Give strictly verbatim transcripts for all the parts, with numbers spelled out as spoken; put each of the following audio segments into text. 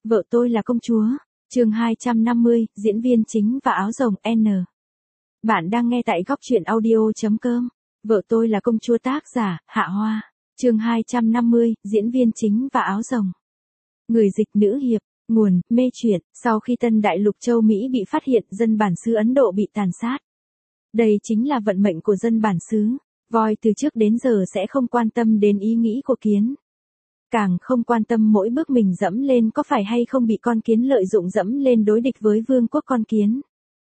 Vợ tôi là công chúa. Chương hai trăm năm mươi, diễn viên chính và áo rồng N. Bạn đang nghe tại góc truyện audio chấm com. Vợ tôi là công chúa, tác giả Hạ Hoa. Chương hai trăm năm mươi, diễn viên chính và áo rồng. Người dịch nữ hiệp. Nguồn, mê truyện. Sau khi Tân Đại Lục châu Mỹ bị phát hiện, dân bản xứ Ấn Độ bị tàn sát. Đây chính là vận mệnh của dân bản xứ. Voi từ trước đến giờ sẽ không quan tâm đến ý nghĩ của kiến. Càng không quan tâm mỗi bước mình dẫm lên có phải hay không bị con kiến lợi dụng dẫm lên đối địch với vương quốc con kiến.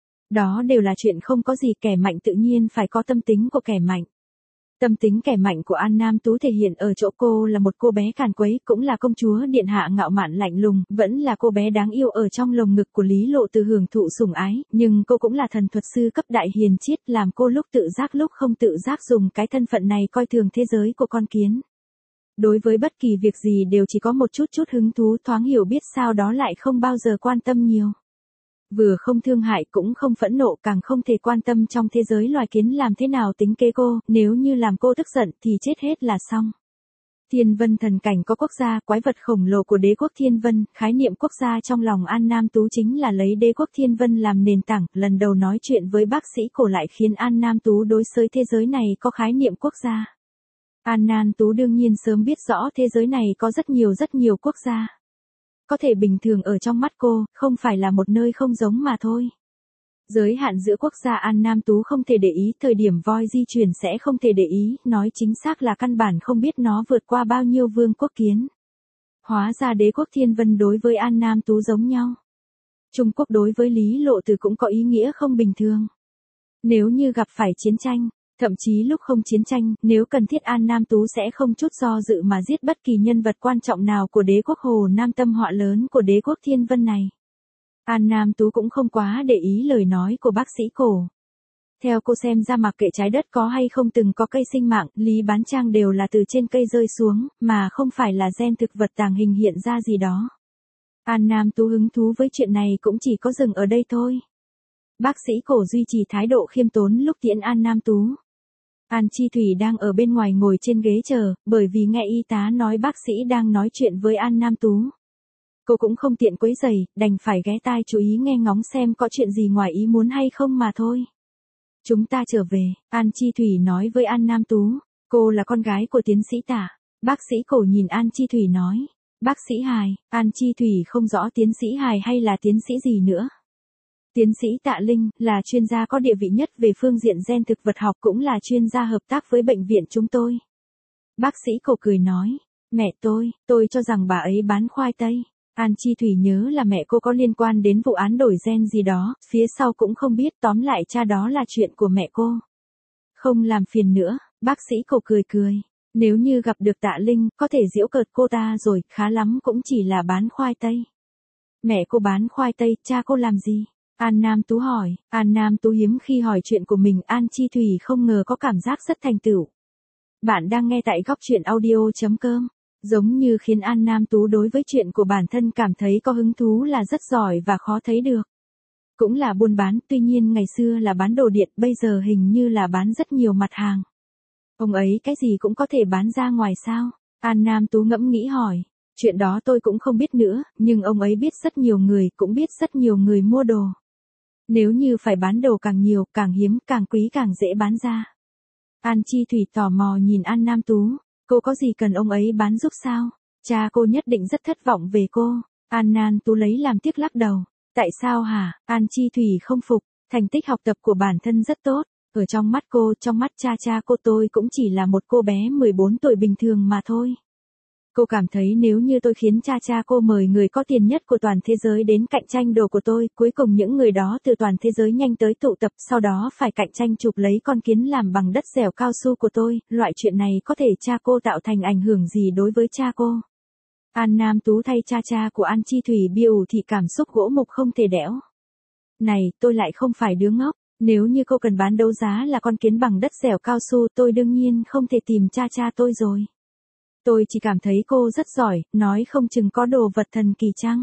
Đó đều là chuyện không có gì, kẻ mạnh tự nhiên phải có tâm tính của kẻ mạnh. Tâm tính kẻ mạnh của An Nam Tú thể hiện ở chỗ cô là một cô bé càn quấy, cũng là công chúa điện hạ ngạo mạn lạnh lùng, vẫn là cô bé đáng yêu ở trong lồng ngực của Lý Lộ Từ hưởng thụ sủng ái, nhưng cô cũng là thần thuật sư cấp đại hiền triết, làm cô lúc tự giác lúc không tự giác dùng cái thân phận này coi thường thế giới của con kiến. Đối với bất kỳ việc gì đều chỉ có một chút chút hứng thú, thoáng hiểu biết sao đó lại không bao giờ quan tâm nhiều. Vừa không thương hại cũng không phẫn nộ, càng không thể quan tâm trong thế giới loài kiến làm thế nào tính kế cô, nếu như làm cô tức giận thì chết hết là xong. Thiên Vân thần cảnh có quốc gia, quái vật khổng lồ của đế quốc Thiên Vân, khái niệm quốc gia trong lòng An Nam Tú chính là lấy đế quốc Thiên Vân làm nền tảng, lần đầu nói chuyện với bác sĩ cổ lại khiến An Nam Tú đối với thế giới này có khái niệm quốc gia. An Nam Tú đương nhiên sớm biết rõ thế giới này có rất nhiều rất nhiều quốc gia. Có thể bình thường ở trong mắt cô, không phải là một nơi không giống mà thôi. Giới hạn giữa quốc gia An Nam Tú không thể để ý, thời điểm voi di chuyển sẽ không thể để ý, nói chính xác là căn bản không biết nó vượt qua bao nhiêu vương quốc kiến. Hóa ra đế quốc Thiên Vân đối với An Nam Tú giống nhau. Trung Quốc đối với Lý Lộ Từ cũng có ý nghĩa không bình thường. Nếu như gặp phải chiến tranh, thậm chí lúc không chiến tranh, nếu cần thiết An Nam Tú sẽ không chút do dự mà giết bất kỳ nhân vật quan trọng nào của đế quốc Hồ Nam, tâm họa lớn của đế quốc Thiên Vân này. An Nam Tú cũng không quá để ý lời nói của bác sĩ cổ. Theo cô xem ra mặc kệ trái đất có hay không từng có cây sinh mạng, Lý Bán Trang đều là từ trên cây rơi xuống, mà không phải là gen thực vật tàng hình hiện ra gì đó. An Nam Tú hứng thú với chuyện này cũng chỉ có dừng ở đây thôi. Bác sĩ cổ duy trì thái độ khiêm tốn lúc tiễn An Nam Tú. An Chi Thủy đang ở bên ngoài ngồi trên ghế chờ, bởi vì nghe y tá nói bác sĩ đang nói chuyện với An Nam Tú. Cô cũng không tiện quấy rầy, đành phải ghé tai chú ý nghe ngóng xem có chuyện gì ngoài ý muốn hay không mà thôi. Chúng ta trở về, An Chi Thủy nói với An Nam Tú. Cô là con gái của tiến sĩ Tạ. Bác sĩ cổ nhìn An Chi Thủy nói. Bác sĩ Hài. An Chi Thủy không rõ tiến sĩ Hài hay là tiến sĩ gì nữa. Tiến sĩ Tạ Linh là chuyên gia có địa vị nhất về phương diện gen thực vật học, cũng là chuyên gia hợp tác với bệnh viện chúng tôi. Bác sĩ cổ cười nói, mẹ tôi, tôi cho rằng bà ấy bán khoai tây. An Chi Thủy nhớ là mẹ cô có liên quan đến vụ án đổi gen gì đó, phía sau cũng không biết, tóm lại cha đó là chuyện của mẹ cô. Không làm phiền nữa, bác sĩ cổ cười cười. Nếu như gặp được Tạ Linh, có thể giễu cợt cô ta rồi, khá lắm cũng chỉ là bán khoai tây. Mẹ cô bán khoai tây, cha cô làm gì? An Nam Tú hỏi. An Nam Tú hiếm khi hỏi chuyện của mình, An Chi Thủy không ngờ có cảm giác rất thành tựu. Bạn đang nghe tại góc truyện audio chấm com. Giống như khiến An Nam Tú đối với chuyện của bản thân cảm thấy có hứng thú là rất giỏi và khó thấy được. Cũng là buôn bán, tuy nhiên ngày xưa là bán đồ điện, bây giờ hình như là bán rất nhiều mặt hàng. Ông ấy cái gì cũng có thể bán ra ngoài sao? An Nam Tú ngẫm nghĩ hỏi. Chuyện đó tôi cũng không biết nữa, nhưng ông ấy biết rất nhiều người, cũng biết rất nhiều người mua đồ. Nếu như phải bán đồ càng nhiều, càng hiếm, càng quý càng dễ bán ra. An Chi Thủy tò mò nhìn An Nam Tú. Cô có gì cần ông ấy bán giúp sao? Cha cô nhất định rất thất vọng về cô. An Nam Tú lấy làm tiếc lắc đầu. Tại sao hả? An Chi Thủy không phục. Thành tích học tập của bản thân rất tốt. Ở trong mắt cô, trong mắt cha cha cô tôi cũng chỉ là một cô bé mười bốn tuổi bình thường mà thôi. Cô cảm thấy nếu như tôi khiến cha cha cô mời người có tiền nhất của toàn thế giới đến cạnh tranh đồ của tôi, cuối cùng những người đó từ toàn thế giới nhanh tới tụ tập, sau đó phải cạnh tranh chụp lấy con kiến làm bằng đất dẻo cao su của tôi, loại chuyện này có thể cha cô tạo thành ảnh hưởng gì đối với cha cô? An Nam Tú thay cha cha của An Chi Thủy biểu thị cảm xúc gỗ mục không thể đẽo. Này, tôi lại không phải đứa ngốc, nếu như cô cần bán đấu giá là con kiến bằng đất dẻo cao su, tôi đương nhiên không thể tìm cha cha tôi rồi. Tôi chỉ cảm thấy cô rất giỏi, nói không chừng có đồ vật thần kỳ chăng?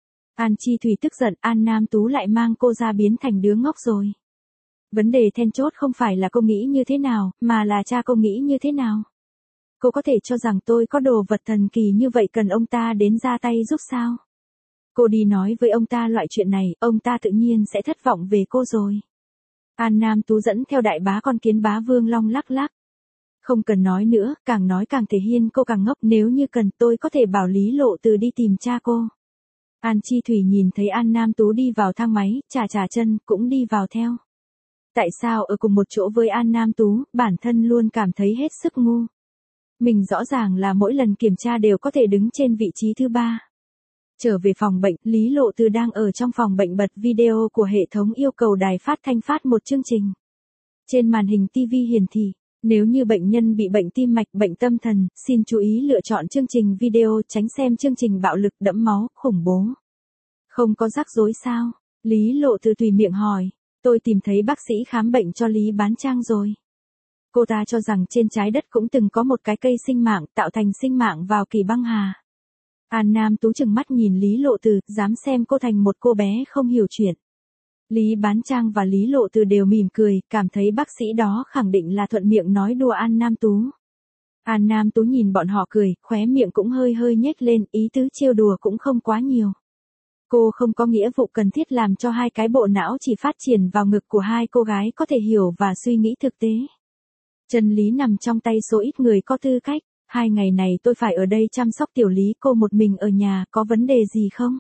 An Chi Thủy tức giận, An Nam Tú lại mang cô ra biến thành đứa ngốc rồi. Vấn đề then chốt không phải là cô nghĩ như thế nào, mà là cha cô nghĩ như thế nào. Cô có thể cho rằng tôi có đồ vật thần kỳ như vậy cần ông ta đến ra tay giúp sao? Cô đi nói với ông ta loại chuyện này, ông ta tự nhiên sẽ thất vọng về cô rồi. An Nam Tú dẫn theo đại bá con kiến bá Vương Long lắc lắc. Không cần nói nữa, càng nói càng thể hiện cô càng ngốc, nếu như cần tôi có thể bảo Lý Lộ Từ đi tìm cha cô. An Chi Thủy nhìn thấy An Nam Tú đi vào thang máy, chà chà chân, cũng đi vào theo. Tại sao ở cùng một chỗ với An Nam Tú, bản thân luôn cảm thấy hết sức ngu. Mình rõ ràng là mỗi lần kiểm tra đều có thể đứng trên vị trí thứ ba. Trở về phòng bệnh, Lý Lộ Từ đang ở trong phòng bệnh bật video của hệ thống yêu cầu đài phát thanh phát một chương trình. Trên màn hình ti vi hiển thị, nếu như bệnh nhân bị bệnh tim mạch, bệnh tâm thần, xin chú ý lựa chọn chương trình video, tránh xem chương trình bạo lực, đẫm máu, khủng bố. Không có rắc rối sao? Lý Lộ Từ tùy miệng hỏi. Tôi tìm thấy bác sĩ khám bệnh cho Lý Bán Trang rồi. Cô ta cho rằng trên trái đất cũng từng có một cái cây sinh mạng, tạo thành sinh mạng vào kỳ băng hà. An Nam Tú chừng mắt nhìn Lý Lộ Từ, dám xem cô thành một cô bé không hiểu chuyện. Lý Bán Trang và Lý Lộ Từ đều mỉm cười, cảm thấy bác sĩ đó khẳng định là thuận miệng nói đùa An Nam Tú. An Nam Tú nhìn bọn họ cười, khóe miệng cũng hơi hơi nhếch lên, ý tứ trêu đùa cũng không quá nhiều. Cô không có nghĩa vụ cần thiết làm cho hai cái bộ não chỉ phát triển vào ngực của hai cô gái có thể hiểu và suy nghĩ thực tế. Chân lý nằm trong tay số ít người có tư cách. Hai ngày này tôi phải ở đây chăm sóc tiểu Lý, cô một mình ở nhà, có vấn đề gì không?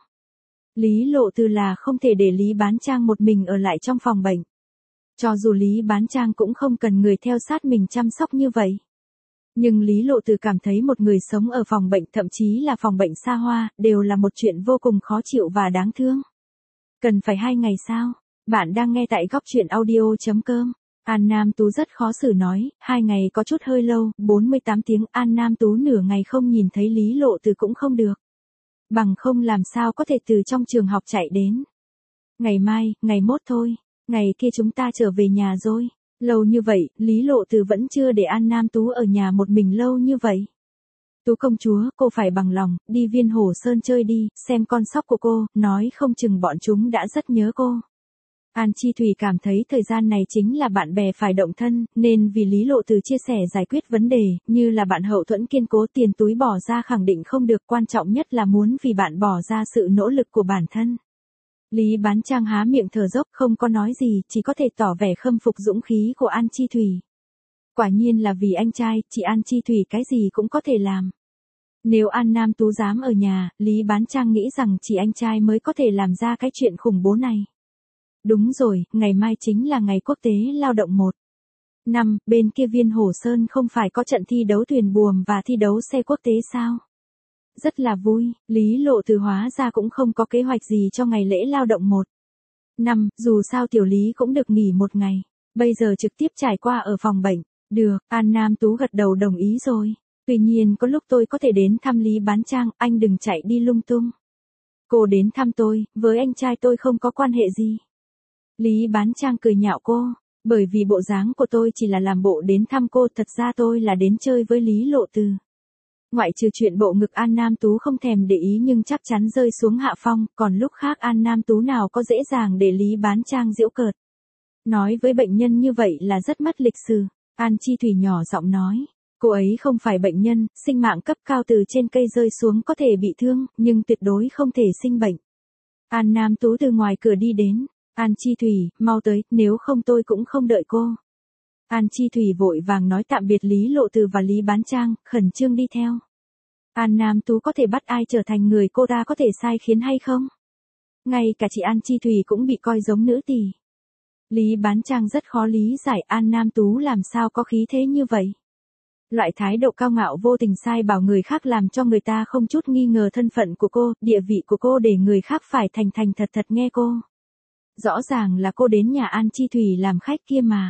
Lý Lộ Từ là không thể để Lý Bán Trang một mình ở lại trong phòng bệnh. Cho dù Lý Bán Trang cũng không cần người theo sát mình chăm sóc như vậy. Nhưng Lý Lộ Từ cảm thấy một người sống ở phòng bệnh, thậm chí là phòng bệnh xa hoa, đều là một chuyện vô cùng khó chịu và đáng thương. Cần phải hai ngày sao? Bạn đang nghe tại góc truyện audio chấm com. An Nam Tú rất khó xử nói, hai ngày có chút hơi lâu, bốn mươi tám tiếng, An Nam Tú nửa ngày không nhìn thấy Lý Lộ Từ cũng không được. Bằng không làm sao có thể từ trong trường học chạy đến. Ngày mai, ngày mốt thôi, ngày kia chúng ta trở về nhà rồi. Lâu như vậy, Lý Lộ Từ vẫn chưa để An Nam Tú ở nhà một mình lâu như vậy. Tú công chúa, cô phải bằng lòng, đi Viên Hồ Sơn chơi đi, xem con sóc của cô, nói không chừng bọn chúng đã rất nhớ cô. An Chi Thủy cảm thấy thời gian này chính là bạn bè phải động thân, nên vì Lý Lộ Từ chia sẻ giải quyết vấn đề, như là bạn hậu thuẫn kiên cố, tiền túi bỏ ra khẳng định không được, quan trọng nhất là muốn vì bạn bỏ ra sự nỗ lực của bản thân. Lý Bán Trang há miệng thở dốc, không có nói gì, chỉ có thể tỏ vẻ khâm phục dũng khí của An Chi Thủy. Quả nhiên là vì anh trai, chị An Chi Thủy cái gì cũng có thể làm. Nếu An Nam Tú dám ở nhà, Lý Bán Trang nghĩ rằng chỉ anh trai mới có thể làm ra cái chuyện khủng bố này. Đúng rồi, ngày mai chính là ngày quốc tế lao động một. Năm, bên kia Viên Hồ Sơn không phải có trận thi đấu thuyền buồm và thi đấu xe quốc tế sao? Rất là vui, Lý Lộ Từ hóa ra cũng không có kế hoạch gì cho ngày lễ lao động một. Năm, dù sao tiểu Lý cũng được nghỉ một ngày, bây giờ trực tiếp trải qua ở phòng bệnh. Được, An Nam Tú gật đầu đồng ý rồi. Tuy nhiên có lúc tôi có thể đến thăm Lý Bán Trang, anh đừng chạy đi lung tung. Cô đến thăm tôi, với anh trai tôi không có quan hệ gì. Lý Bán Trang cười nhạo cô, bởi vì bộ dáng của tôi chỉ là làm bộ đến thăm cô, thật ra tôi là đến chơi với Lý Lộ Từ. Ngoại trừ chuyện bộ ngực An Nam Tú không thèm để ý nhưng chắc chắn rơi xuống hạ phong, còn lúc khác An Nam Tú nào có dễ dàng để Lý Bán Trang giễu cợt. Nói với bệnh nhân như vậy là rất mất lịch sự. An Chi Thủy nhỏ giọng nói, cô ấy không phải bệnh nhân, sinh mạng cấp cao từ trên cây rơi xuống có thể bị thương, nhưng tuyệt đối không thể sinh bệnh. An Nam Tú từ ngoài cửa đi đến. An Chi Thủy, mau tới, nếu không tôi cũng không đợi cô. An Chi Thủy vội vàng nói tạm biệt Lý Lộ Từ và Lý Bán Trang, khẩn trương đi theo. An Nam Tú có thể bắt ai trở thành người cô ta có thể sai khiến hay không? Ngay cả chị An Chi Thủy cũng bị coi giống nữ tỳ. Lý Bán Trang rất khó lý giải An Nam Tú làm sao có khí thế như vậy. Loại thái độ cao ngạo vô tình sai bảo người khác làm cho người ta không chút nghi ngờ thân phận của cô, địa vị của cô để người khác phải thành thành thật thật nghe cô. Rõ ràng là cô đến nhà An Chi Thủy làm khách kia mà.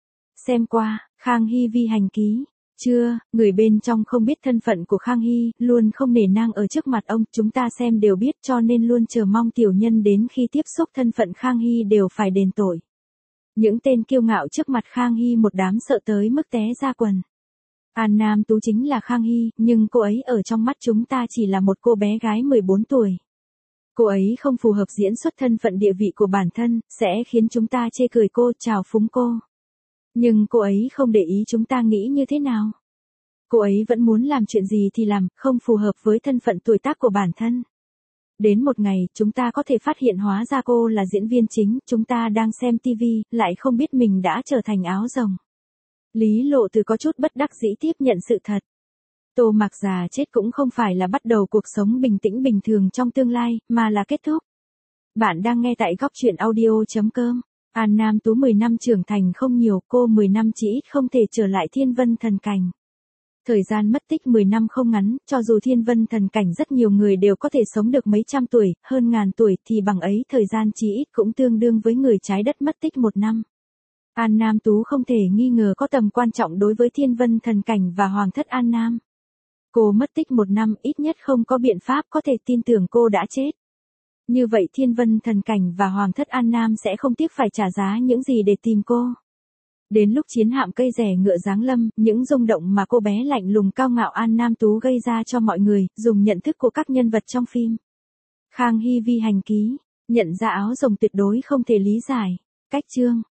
Xem qua, Khang Hy vi hành ký. Chưa, người bên trong không biết thân phận của Khang Hy, luôn không nể nang ở trước mặt ông, chúng ta xem đều biết cho nên luôn chờ mong tiểu nhân đến khi tiếp xúc thân phận Khang Hy đều phải đền tội. Những tên kiêu ngạo trước mặt Khang Hy một đám sợ tới mức té ra quần. An Nam Tú chính là Khang Hy, nhưng cô ấy ở trong mắt chúng ta chỉ là một cô bé gái mười bốn tuổi. Cô ấy không phù hợp diễn xuất thân phận địa vị của bản thân, sẽ khiến chúng ta chê cười cô, trào phúng cô. Nhưng cô ấy không để ý chúng ta nghĩ như thế nào. Cô ấy vẫn muốn làm chuyện gì thì làm, không phù hợp với thân phận tuổi tác của bản thân. Đến một ngày, chúng ta có thể phát hiện hóa ra cô là diễn viên chính, chúng ta đang xem ti vi, lại không biết mình đã trở thành áo rồng. Lý Lộ Từ có chút bất đắc dĩ tiếp nhận sự thật. Tô Mạc già chết cũng không phải là bắt đầu cuộc sống bình tĩnh bình thường trong tương lai, mà là kết thúc. Bạn đang nghe tại góc truyện audio.com. An Nam Tú mười năm trưởng thành không nhiều, cô mười năm chỉ ít không thể trở lại Thiên Vân Thần Cảnh. Thời gian mất tích mười năm không ngắn, cho dù Thiên Vân Thần Cảnh rất nhiều người đều có thể sống được mấy trăm tuổi, hơn ngàn tuổi, thì bằng ấy thời gian chỉ ít cũng tương đương với người trái đất mất tích một năm. An Nam Tú không thể nghi ngờ có tầm quan trọng đối với Thiên Vân Thần Cảnh và Hoàng thất An Nam. Cô mất tích một năm, ít nhất không có biện pháp có thể tin tưởng cô đã chết. Như vậy Thiên Vân Thần Cảnh và Hoàng thất An Nam sẽ không tiếc phải trả giá những gì để tìm cô. Đến lúc chiến hạm cây rẻ ngựa giáng lâm, những rung động mà cô bé lạnh lùng cao ngạo An Nam Tú gây ra cho mọi người, dùng nhận thức của các nhân vật trong phim. Khang Hy Vi hành ký, nhận ra áo rồng tuyệt đối không thể lý giải. Cách chương